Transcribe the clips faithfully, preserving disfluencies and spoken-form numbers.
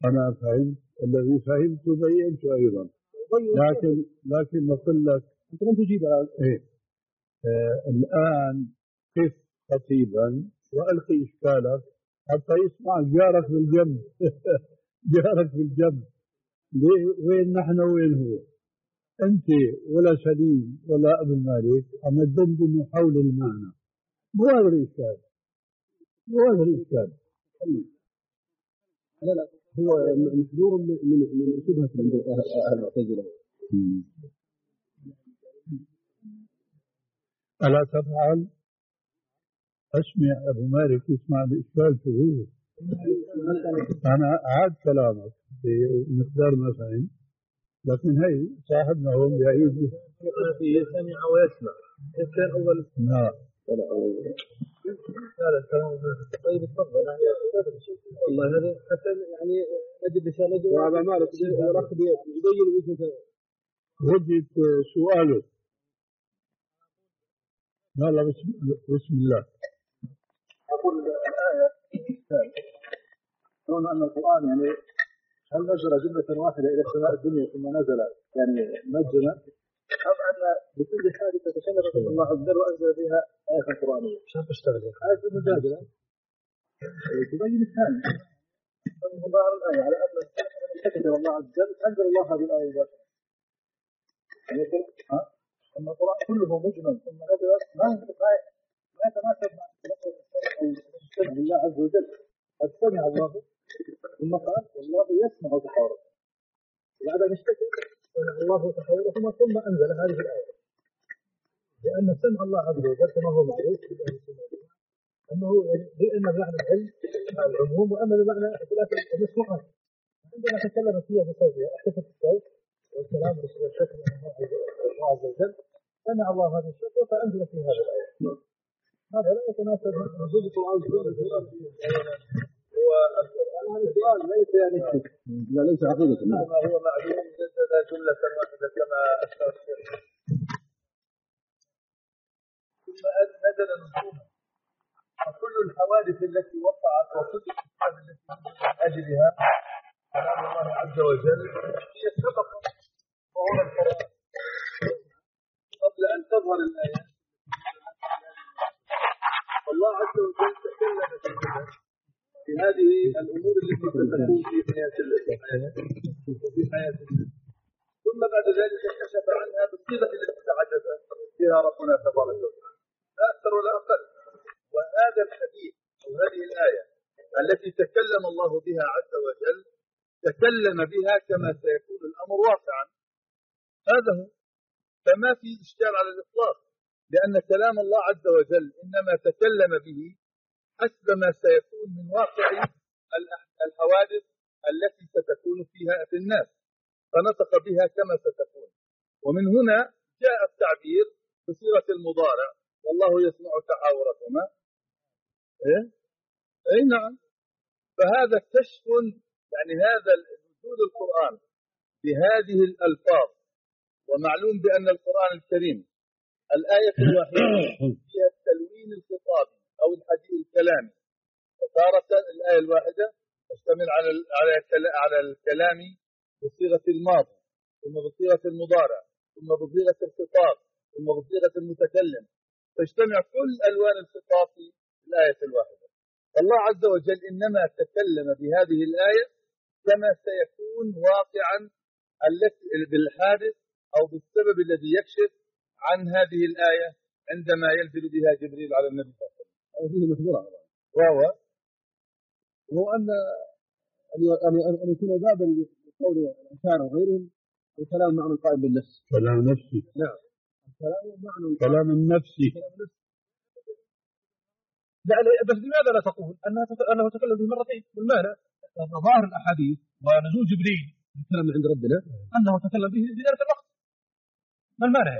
أنا فهمت الذي فهمت بينت أيضا، لكن لكن نقول لك أنت لم تجيب. إيه آه الآن قف خطيبا وألقي إشكالك حتى يسمع جارك بالجنب. جارك بالجنب. وين نحن وين هو؟ أنت ولا سليم ولا أبو المالك أما الدندن حول المعنى. مو هذا الإشكال، مو هذا الإشكال. لا لا هو محذور من من شبهة عند أهل المعتزلة. ألا تفعل؟ أسمع أبو مالك يسمع بإشكال هو. أنا أعاد كلامك بمقدار ما فهم، لكن هي صاحبنا هو يعيد يسمع ويسمع. كان أول نعم. لا الكلام طيب تفضل. والله هذا حتى يعني نجد رسالة وهذا مالك الأخ يبين وجهة وجهة سؤاله. يلا بسم, بسم الله. أقول الآية كون أن القرآن يعني هل نزل جملة واحدة إلى السماء الدنيا ثم نزل يعني مجمع، أم أن بكل حادثة تكلم الله عز وجل وأنزل فيها آية قرآنية؟ مش تشتغل آية المجادلة تبين الثاني ظاهر الآية على أن تكلم الله عز وجل أنزل الله هذه الآية مباشرة. يعني يقول ها أن القرآن كله مجمل ثم نزل ما ما يتناسب مع سمع الله عز وجل. قد سمع الله ثم قال والله يسمع تحاوره، بعد أن اشتكى سمع الله تحاورهما ثم أنزل هذه الآية. لأن سمع الله عز وجل كما هو معروف أنه إما بمعنى العلم مع العموم وأما بمعنى ثلاث المسموعات. عندما تكلم فيها بصوتها احتفت الصوت والكلام والشكل من الله عز وجل سمع الله هذه الشكوى فأنزل في هذه الآية. هذا لا يتناسب مع وجود القرآن هو السؤال ليس يعني لا ليس عقيدة. نعم هو معلوم جدد جملة واحدة كما أشار الشيخ. ثم نزل نزولا وكل الحوادث التي وقعت وكل الأسباب التي من أجلها كلام الله عز وجل هي سبق ظهور القرآن قبل أن تظهر الآيات. والله عز وجل تكلم في هذه الأمور التي ستكون في حياة وفي حياة الناس، ثم بعد ذلك كشف عنها بالصيغة التي تحدث بها ربنا تبارك وتعالى لا أكثر ولا أقل. وهذا الحديث أو هذه الآية التي تكلم الله بها عز وجل تكلم بها كما سيكون الأمر واقعا. هذا هو، فما في إشكال على الإطلاق، لأن كلام الله عز وجل إنما تكلم به حسب ما سيكون من واقع الحوادث التي ستكون فيها في الناس فنطق بها كما ستكون. ومن هنا جاء التعبير بصيغة المضارع والله يسمع تحاوركما. إيه؟ أي نعم. فهذا كشف يعني هذا وجود القرآن بهذه الألفاظ. ومعلوم بأن القرآن الكريم الآية الواحدة فيها التلوين الخطابي أو الحديث الكلامي، وتارة الآية الواحدة تشتمل على على على الكلام بصيغة الماضي ثم بصيغة المضارع ثم بصيغة الخطاب ثم بصيغة المتكلم، تجتمع كل ألوان الخطاب في الآية الواحدة. الله عز وجل إنما تكلم بهذه الآية كما سيكون واقعا التي بالحادث أو بالسبب الذي يكشف عن هذه الآية عندما ينزل بها جبريل على النبي صلى الله عليه وسلم. أو فيه مخبرة وهو هو أن أن يكون بابا لقول الأشاعرة وغيرهم الكلام معنى قائم بالنفس. كلام نفسي. نعم. الكلام معنى كلام النفسي. يعني بس لماذا لا تقول أنه أنه تكلم به مرتين؟ بالمعنى ظاهر الأحاديث ونزول جبريل الكلام من عند ربنا أنه تكلم به في ذلك الوقت. ما المانع؟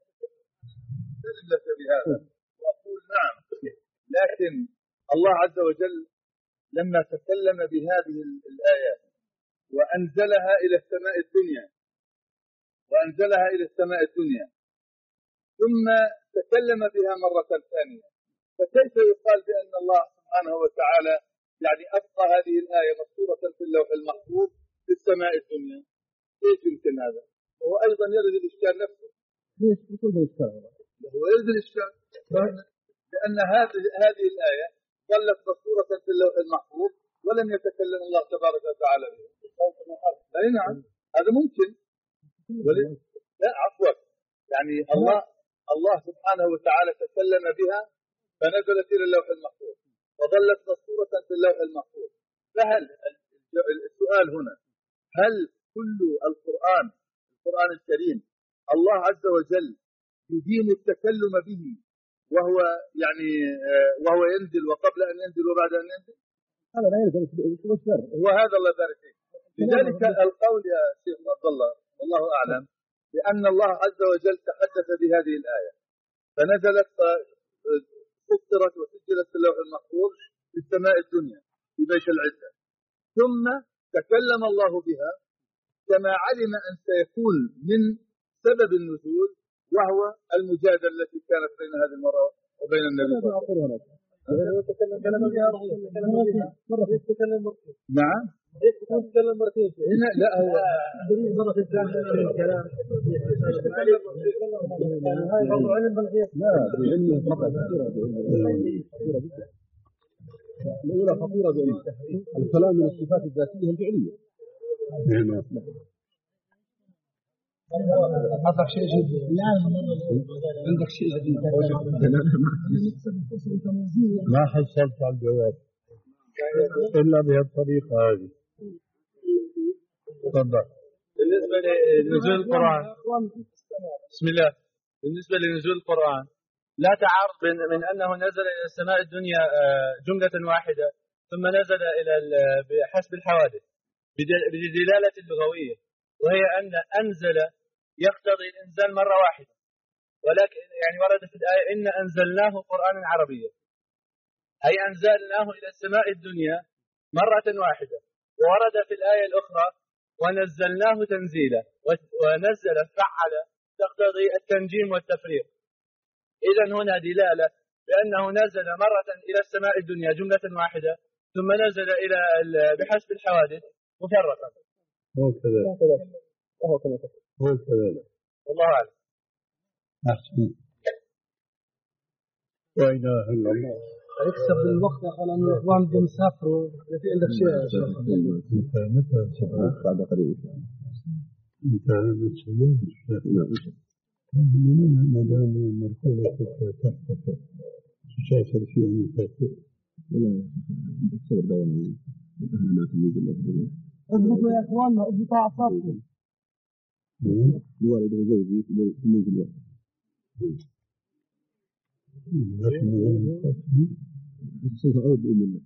لك بهذا وأقول نعم، لكن الله عز وجل لما تكلم بهذه الآيات وأنزلها إلى السماء الدنيا وأنزلها إلى السماء الدنيا ثم تكلم بها مرة ثانية، فكيف يقال بأن الله سبحانه وتعالى يعني أبقى هذه الآية مسطورة في اللوح المحفوظ في السماء الدنيا، كيف يمكن هذا؟ هو أيضا يرد الإشكال نفسه. ليش يقول الإشكال؟ هو يرد الإشكال لأن هذه هذه الآية ظلت مسطورة في اللوح المحفوظ ولم يتكلم الله تبارك وتعالى بها. أي نعم هذا ممكن. لا عفوا، يعني الله الله سبحانه وتعالى تكلم بها فنزلت إلى اللوح المحفوظ وظلت مسطورة في اللوح المحفوظ. فهل السؤال هنا، هل كل القرآن القرآن الكريم الله عز وجل يدين التكلم به وهو يعني وهو ينزل وقبل أن ينزل وبعد أن ينزل؟ هذا لا يلزم الشرع. هو هذا الله بارك فيه. لذلك القول يا شيخ عبد الله والله أعلم لأن الله عز وجل تحدث بهذه الآية فنزلت فسرت وسجلت في اللوح المحفوظ في السماء الدنيا في بيت العزة، ثم تكلم الله بها كما علم أن سيكون من سبب النزول وهو المجادلة التي كانت بين هذه المرة وبين النبي صلى الله عليه وسلم. نعم يتكلم مرتين هنا لا هو مرة ثانية الكلام لا بعلم خطأ كثيرة خطيرة جدا. الأولى خطيرة بعلم الكلام من الصفات الذاتية الفعلية. عندك شيء جديد؟ لا عندك شيء جديد؟ ما حصلت على الجواب إلا بهالطريقة هذه. تفضل. بالنسبة لنزول القرآن، بسم الله، بالنسبة لنزول القرآن لا تعارض من أنه نزل إلى السماء الدنيا جملة واحدة ثم نزل إلى بحسب الحوادث بدلالة اللغوية، وهي أن أنزل يقتضي الإنزال مرة واحدة، ولكن يعني ورد في الآية إن أنزلناه قرآنا عربيا، أي أنزلناه إلى السماء الدنيا مرة واحدة. وورد في الآية الأخرى ونزلناه تنزيلا، ونزل فعل تقتضي التنجيم والتفريق. إذن هنا دلالة بأنه نزل مرة إلى السماء الدنيا جملة واحدة ثم نزل إلى بحسب الحوادث مفرقا. هو كذلك وهو كما تقول. هو كذلك. والله أعلم. أحسن. لا إله إلا الله. يكسب الوقت على أن الإخوان بيسافروا في عندك شيء. متى متى سافرت بعد قريب؟ متى نتسلم؟ لا ما دام المركبة تحت تسافر فيها المسافر. لا تصير دوام ما تميز الأفضل. اضبطوا يا إخواننا اضبطوا أعصابكم. والد وزوجي في منزل الوقت. سوف أعود بإذن الله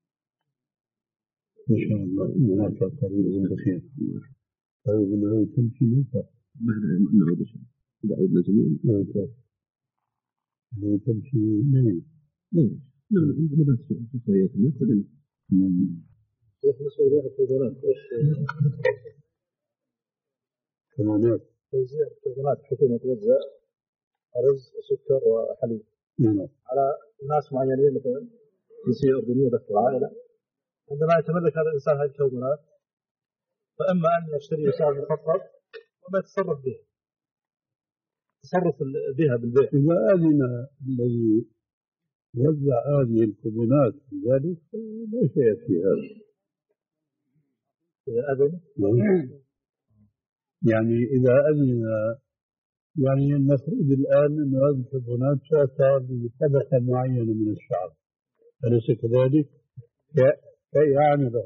إن شاء الله. هناك قريب بخير. طيب نعود تمشي متى؟ بعد نعود إن شاء الله. إذا عودنا جميعا نعود. نعود تمشي لين. لين. نعم عندنا بس في صياتنا كلنا. كيف مسؤولية التوزيعات؟ كمانات. توزيع التوزيعات الحكومة توزع رز وسكر وحليب. نعم. على ناس معينين مثلا جنسية أردنية داخل العائلة. عندما يتملك هذا الإنسان هذه التوزيعات فإما أن يشتري بسعر مخفض وما يتصرف بها. تصرف بها بالبيع. إذا أذن الذي وزع هذه الكوبونات بذلك لا شيء في هذا. إذا أذن يعني إذا أذن يعني المفروض الآن أن هذه الكوبونات تعطى لطبقة معينة من الشعب، أليس كذلك؟ كيعمل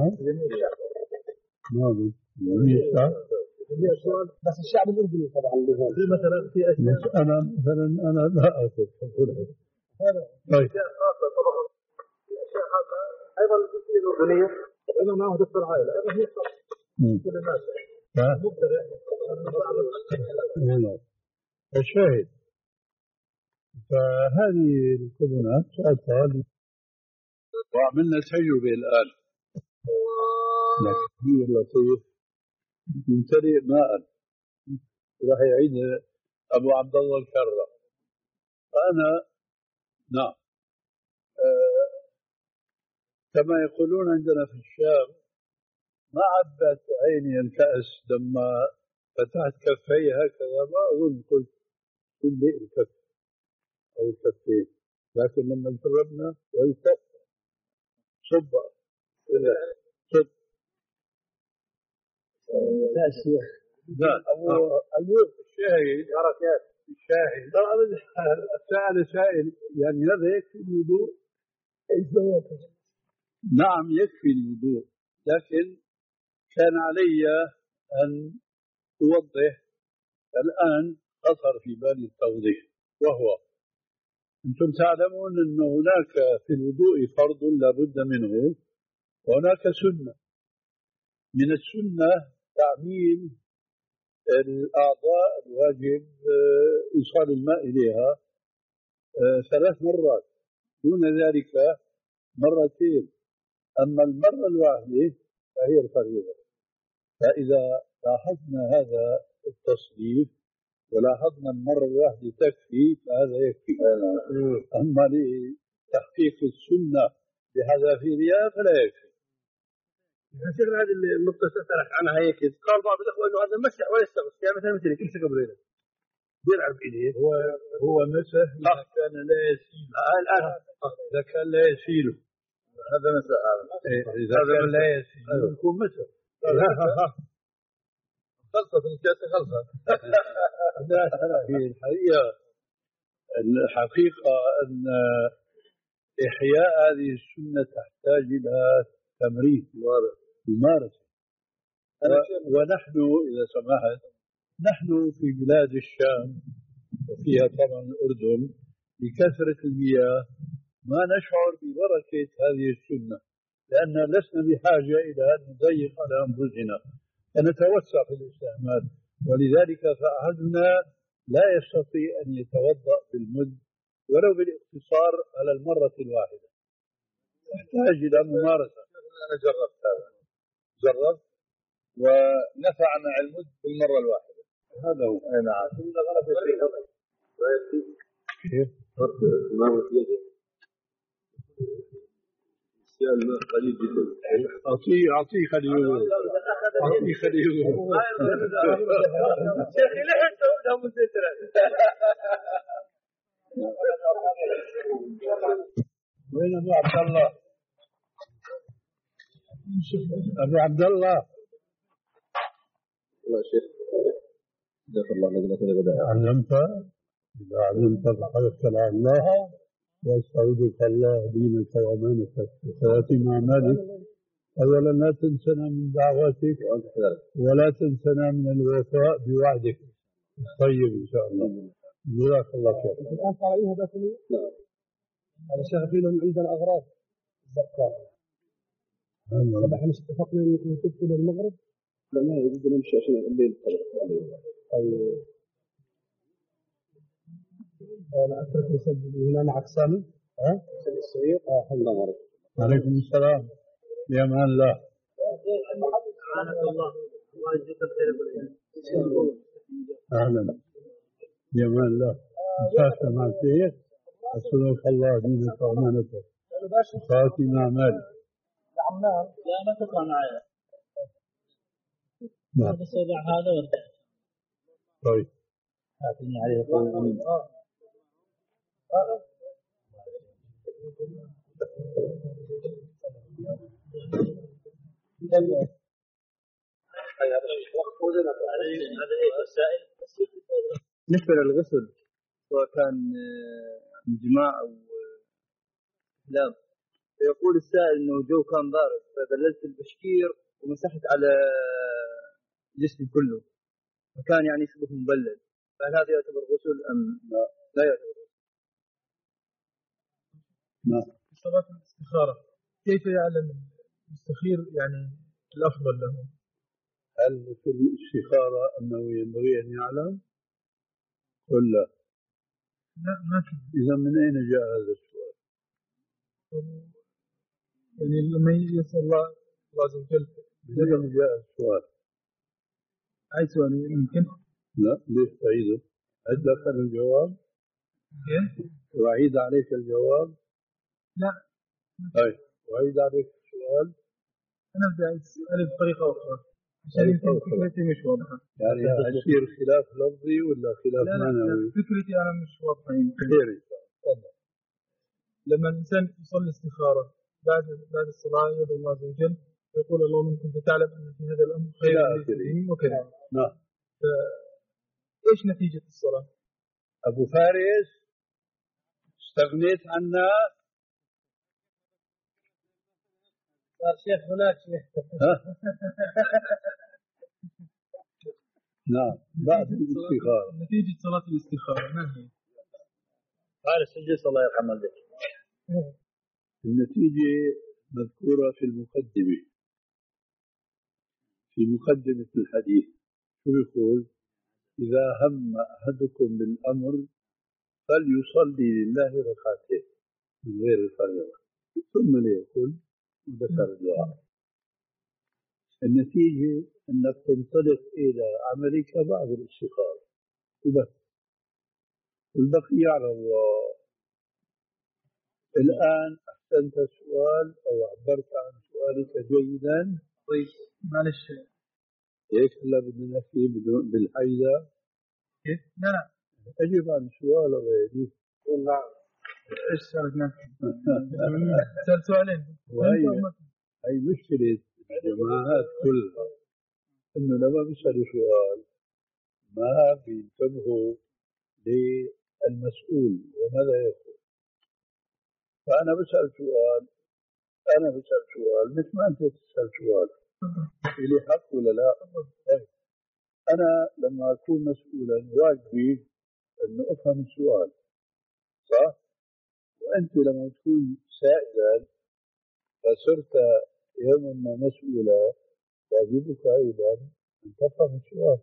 نعم جميع الشعب. بس الشعب الأردني طبعا زي مثلا في أشياء أنا مثلا أنا لا أخذ هذا طيب أيضا الجنسية الأردنية وأيضا معه دكتور عائلة أيضا هي كل الناس الشاهد فهذه الكوبونات تعطى وعملنا تجربة الآن لكن اللطيف يمتلئ ماء راح يعيد أبو عبد الله الكرة. فأنا نعم كما يقولون عندنا في الشام ما عبت عيني الكأس لما فتحت كفي هكذا، ما أظن قلت كل الكف أو الكفين، لكن لما جربنا والكف صب صب. لا الشيخ لا أبو أيوب الشاهد الشاهد سأل سائل يعني هذا يكفي الوضوء؟ نعم يكفي الوضوء، لكن كان علي أن توضح. الآن خطر في بالي التوضيح، وهو أنتم تعلمون أن هناك في الوضوء فرض لا بد منه وهناك سنة. من السنة تعميم الأعضاء الواجب إيصال الماء إليها ثلاث مرات، دون ذلك مرتين. أما المرة الواحدة فهي الفريضة. فإذا لاحظنا هذا التصنيف ولاحظنا المرة الواحدة تكفي فهذا يكفي. أما لتحقيق السنة بحذافيرها فلا يكفي. شيخ هذه النقطة سألت عنها هيك، قال بعض الأخوة إنه هذا مسح ولا يستغرق، يعني مثلا مثل كيف قبلنا بيلعب بإيديه هو هو مسح إذا كان لا يسيل. الآن إذا كان لا يسيل هذا مسح، إذا كان لا يسيل يكون مسح. خلصت الكاس خلصت. لا في الحقيقة الحقيقة أن إحياء هذه السنة تحتاج إلى تمرين وممارسة. ونحن إذا سمحت نحن في بلاد الشام وفيها طبعا الأردن بكثرة المياه ما نشعر ببركة هذه السنة، لأن لسنا بحاجة إلى أن نضيق على أنفسنا فنتوسع في الاستعمال. ولذلك فأحدنا لا يستطيع أن يتوضأ بالمد ولو بالاقتصار على المرة الواحدة، يحتاج إلى ممارسة. أنا جربت هذا، جربت ونفع مع المد بالمرة الواحدة. هذا هو. نعم. كيف؟ ما هو يده الماء قليل جدا. أعطيه أعطيه خليه أعطيه خليه. شيخي ليه تسويها مستترة؟ وين أبو عبد الله؟ أبو عبد الله. الله شيخ. جزاك الله خيرا. علمت إذا علمت فقد ابتلى الله واستودعك الله دينك وأمانتك وخواتم أعمالك. أولا لا تنسنا من دعواتك ولا تنسنا من الوفاء بوعدك. طيب إن شاء الله. جزاك الله خير. الآن صار عليها داخلية؟ نعم. هذا شغفي لهم عندنا أغراض الزكاة. طبعا احنا اتفقنا أن تدخل المغرب. لا ما يجب نمشي عشان الليل. طيب. أنا أترك مسجل هنا معك سامي. ها؟ سامي الصغير. آه الحمد لله. عليكم السلام. يا مان الله. سبحانك الله. الله يجزيك الخير. أهلا. يا مان الله. مسافة مع الخير. أسألك الله دينك وأمانتك. خاتم أعمالك. نعم نعم. لا ما تطلع معي. نعم. بس وضع هذا وارجع. طيب. أعطيني عليه قول أمين. بالنسبة للغسل سواء كان من جماع أو إحلام، يقول السائل إنه الجو كان بارد فبللت البشكير ومسحت على جسمي كله فكان يعني شبه مبلل، فهل هذا يعتبر غسل أم لا؟ لا يعتبر غسل. نعم. صلاة الاستخارة كيف يعلم المستخير يعني الأفضل له؟ هل في الاستخارة أنه ينبغي أن يعلم ولا؟ لا ما في. إذا من أين جاء هذا السؤال؟ يعني لما يسأل الله الله عز وجل من أين جاء السؤال؟ أي سؤال يمكن؟ لا ليش تعيده؟ أعيد لك الجواب؟ إيه؟ وأعيد عليك الجواب؟ لا. طيب وعيد عليك السؤال. أنا بدي أسأل بطريقة أخرى عشان يمكن فكرتي مش واضحة. يعني هيصير خلاف لفظي ولا خلاف لا لا, معنوي؟ لا فكرتي أنا مش واضحة يمكن. خير إن شاء الله. لما الإنسان يصلي استخارة بعد بعد الصلاة يدعو الله عز وجل يقول اللهم إن كنت تعلم أن في هذا الأمر خير لي في ديني وكذا. نعم. إيش نتيجة الصلاة؟ أبو فارس استغنيت عنا. صار شيخ هناك شيخ. نعم بعد الاستخارة. نتيجة صلاة الاستخارة ما هي؟ فارس سجل الله يرحم والديك. النتيجة مذكورة في المقدمة، في مقدمة الحديث. شو يقول؟ إذا هم أحدكم بالأمر فليصلي لله ركعتين من غير الفريضة ثم ليقول وذكر الدعاء. النتيجة أنك تنطلق إلى عملك بعد الاستخارة وبس، والبقية على الله. الآن أحسنت السؤال أو عبرت عن سؤالك جيدا. طيب معلش هيك هلا بدنا نحكي بالحيدة. كيف؟ لا لا أجب عن السؤال غيري. نعم. إيش سألت نفسك؟ سأل سؤالين. وهي هي مشكلة الجماعات كلها، إنه لما بيسألوا سؤال ما بينتبهوا للمسؤول وماذا يقول. فأنا بسأل سؤال أنا بسأل سؤال مثل ما أنت تسأل سؤال، إلي حق ولا لا؟ أنا لما أكون مسؤولا واجبي أنه أفهم السؤال، صح؟ وأنت لما تكون سائلا فصرت يوما ما مسؤولا واجبك أيضا أن تفهم السؤال.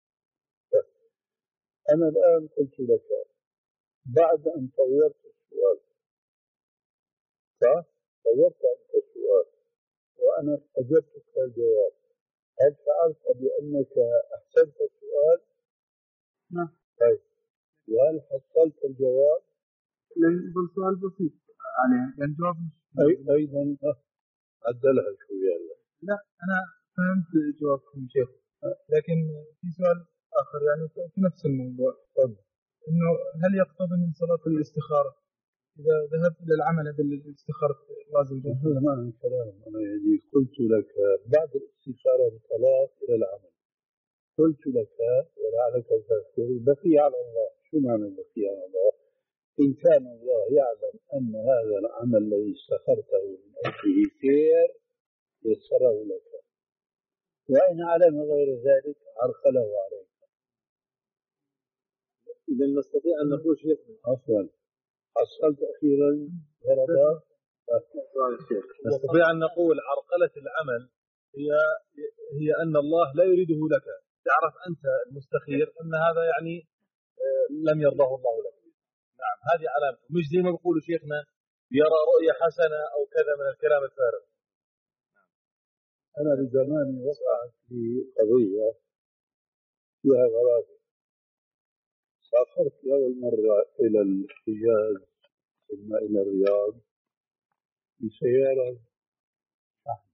أنا الآن قلت لك بعد أن طورت السؤال، صح؟ طورت أنت السؤال وأنا أجبتك الجواب، هل شعرت بأنك أحسنت السؤال؟ نعم. طيب وهل حصلت الجواب؟ بل سؤال بسيط عليه يعني جواب مش أي أيضا عدلها شوية. لا أنا فهمت جوابكم شيخ، لكن في سؤال آخر يعني في نفس الموضوع. إنه هل يقتضي من صلاة الاستخارة إذا ذهبت إلى العمل بالاستخارة الله عز وجل؟ هذا معنى الكلام. أنا يعني قلت لك بعد الاستخارة انطلاق إلى العمل، قلت لك ولعلك تذكر بقي على الله. شو معنى بقي على الله؟ إن كان الله يعلم أن هذا العمل الذي استخرته من أجله خير يسره لك، وإن علم غير ذلك عرقله عليك. إذا نستطيع أن نقول شيء عفوا حصلت أخيرا غرضا. نستطيع أن نقول عرقلة العمل هي هي أن الله لا يريده لك. تعرف أنت المستخير أن هذا يعني لم يرضاه الله لك. نعم هذه علامة، مش زي ما بيقولوا شيخنا يرى رؤية حسنة أو كذا من الكلام الفارغ. أنا بزماني وقعت في قضية فيها غرابة. سافرت أول مرة إلى الحجاز ثم إلى الرياض بسيارة شحن.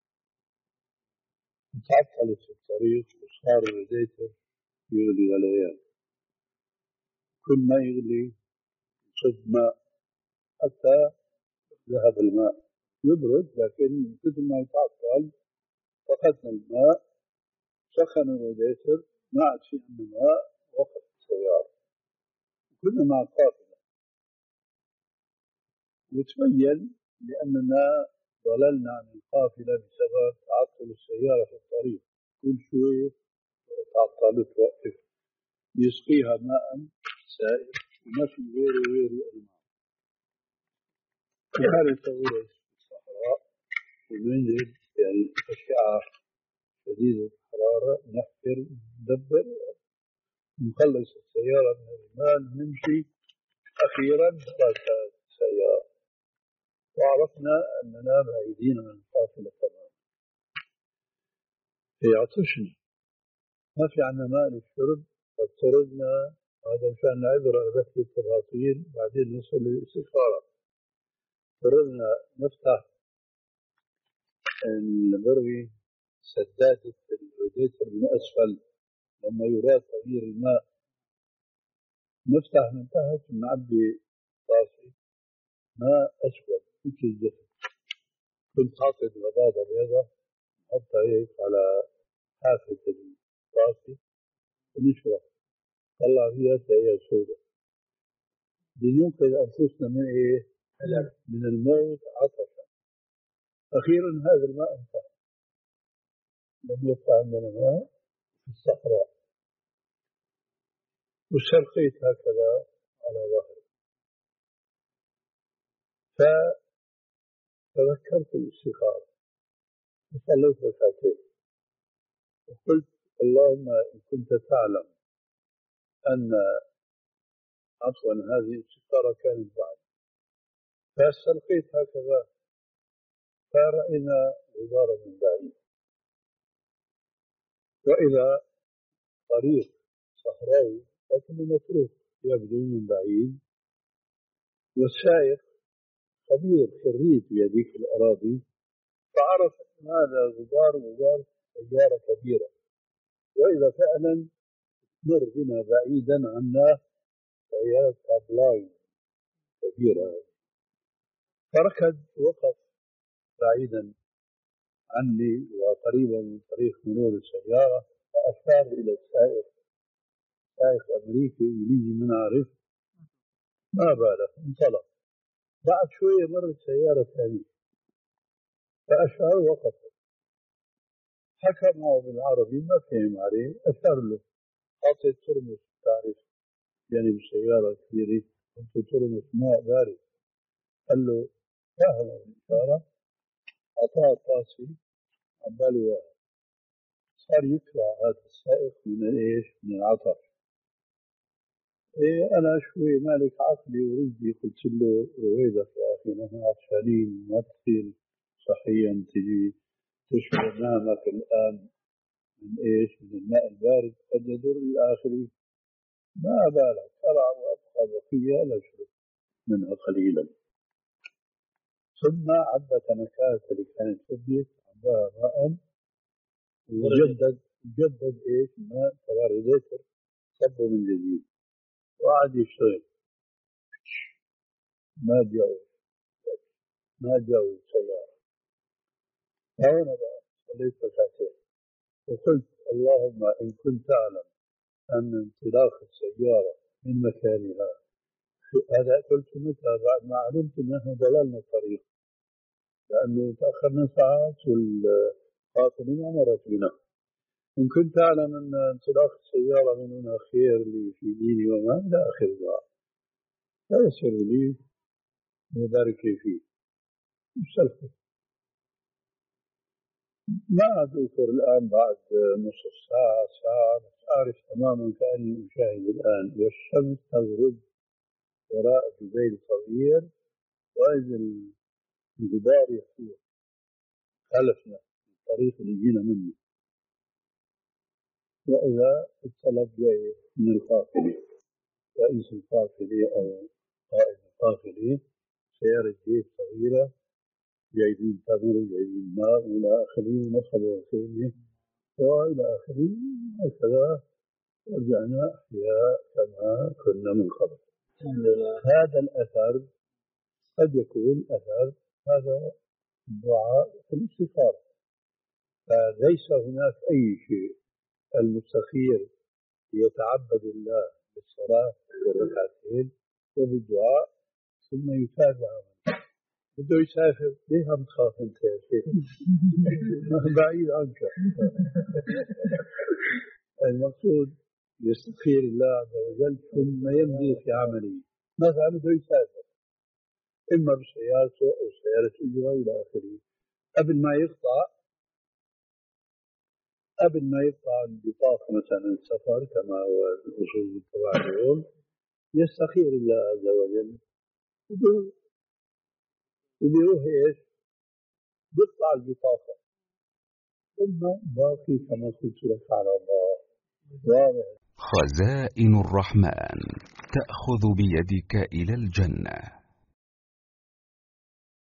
تعطلت في الطريق وصار الراديتر يغلي غليان، كل ما يغلي يصب ماء حتى ذهب الماء يبرد، لكن مثل ما يتعطل فقدنا الماء، سخن الراديتر ما عاد في عندنا ماء، وقف السيارة. كنا مع قافلة وتبين لأننا ضللنا عن القافلة بسبب تعطل السيارة في الطريق. كل شوية تعطل توقف يسقيها ماء سائل وما في غيره غير الماء. وكانت تغير في الصحراء وننزل يعني أشعة شديدة الحرارة، نحفر ندبر نخلص السيارة من الماء نمشي. أخيرا بركت السيارة وعرفنا أننا بعيدين عن القافلة تماما. هي عطشنا ما في عنا ماء للشرب، فاضطررنا، هذا مشان العبرة بس التفاصيل بعدين نوصل للاستخارة. اضطررنا نفتح المروي سدادة الراديتر من أسفل لما يراد تغيير الماء نفتح من تحت ونعبي طاسة ماء أسود مثل الزفت. كنت حاطط غضاضة بيضة نحطها هيك على حافة الطاسة ونشرب طلع فيها تلاقيها سوداء. لننقذ أنفسنا من إيه؟ من الموت عطشا. أخيرا هذا الماء انتهى، لم يبقى عندنا ماء في الصحراء، واستلقيت هكذا على ظهري. فتذكرت الاستخارة وصليت ركعتين وقلت اللهم إن كنت تعلم أن عفوا هذه الاستخارة كانت بعد. فاستلقيت هكذا فرأينا غبارا من بعيد، وإذا طريق صحراوي لكنه متروك يبدو من بعيد، والسائق خبير خريج في هذيك الأراضي فعرف أن هذا غبار غبار سيارة كبيرة، وإذا فعلا مر بنا بعيدا عنا سيارة كابلاين كبيرة. فركض وقف بعيدا عني وقريبا من طريق مرور السيارة، فأشار إلى السائق، سائق أمريكي يجي من عارف ما باله انطلق. بعد شوية مرت سيارة ثانية فأشار وقف، حكى معه بالعربي ما فهم عليه، أشار له أعطي ترمس تعرف يعني بالسيارة كبيرة كنت ترمس ماء بارد، قال له فاهم الإشارة، أعطاه طاسي عباله صار يطلع هذا السائق من إيش من العطش. إيه أنا شوي مالك عقلي ورجلي قلت له رويدك يا أخي نحن عطشانين ما تصير صحيا تجي تشرب نامك الآن من إيش من الماء البارد قد يضر إلى آخره. ما بالك أرى وأبقى بقية لأشرب منها قليلا. ثم عبى تنكات اللي كانت فضيت عباها ماء وجدد جدد إيش الماء تبع الراديتر صبه من جديد وقعد يشتغل. ما جاوز ما جاوز سيارة. هنا بقى صليت ركعتين وقلت اللهم إن كنت تعلم أن انطلاق السيارة من مكانها هذا قلت متى بعد ما علمت أنه ضللنا الطريق لأنه تأخرنا ساعات والقاطني ما مرت بنا. إن كنت تعلم أن انطلاق السيارة من هنا خير لي في ديني وما إلى آخر ذلك فيسر لي وبارك لي فيه. مستلقي ما أذكر الآن بعد نصف ساعة ساعة أعرف تماما كأني أشاهد الآن والشمس تغرب وراء جبيل صغير وإذا الغبار يفور خلفنا الطريق اللي جينا منه، وإذا الطلب جاي من القافلة رئيس القافلة أو قائد القافلة سيارة جيش صغيرة جايبين تمر وجايبين ماء وإلى آخره ونصبوا خيمة وإلى آخره هكذا ورجعنا أحياء كما كنا من قبل. هذا الأثر قد يكون أثر هذا الدعاء في الاستخارة، فليس هناك أي شيء. المستخير يتعبد الله بالصلاة والركعتين وبالدعاء ثم يتابع بده يسافر. ليه هم تخاف انت يا شيخ؟ بعيد عنك. المقصود يستخير الله عز وجل ثم يمضي في عمله. مثلا بده يسافر إما بسيارته أو سيارة أجرة إلى آخره، قبل ما يقطع قبل ما يقطع البطاقة مثلا السفر كما هو الأصول تبع اليوم يستخير الله عز وجل وبيروح ايش بيقطع البطاقة ثم باقي كما قلت لك على الله. واضح. خزائن الرحمن تأخذ بيدك إلى الجنة.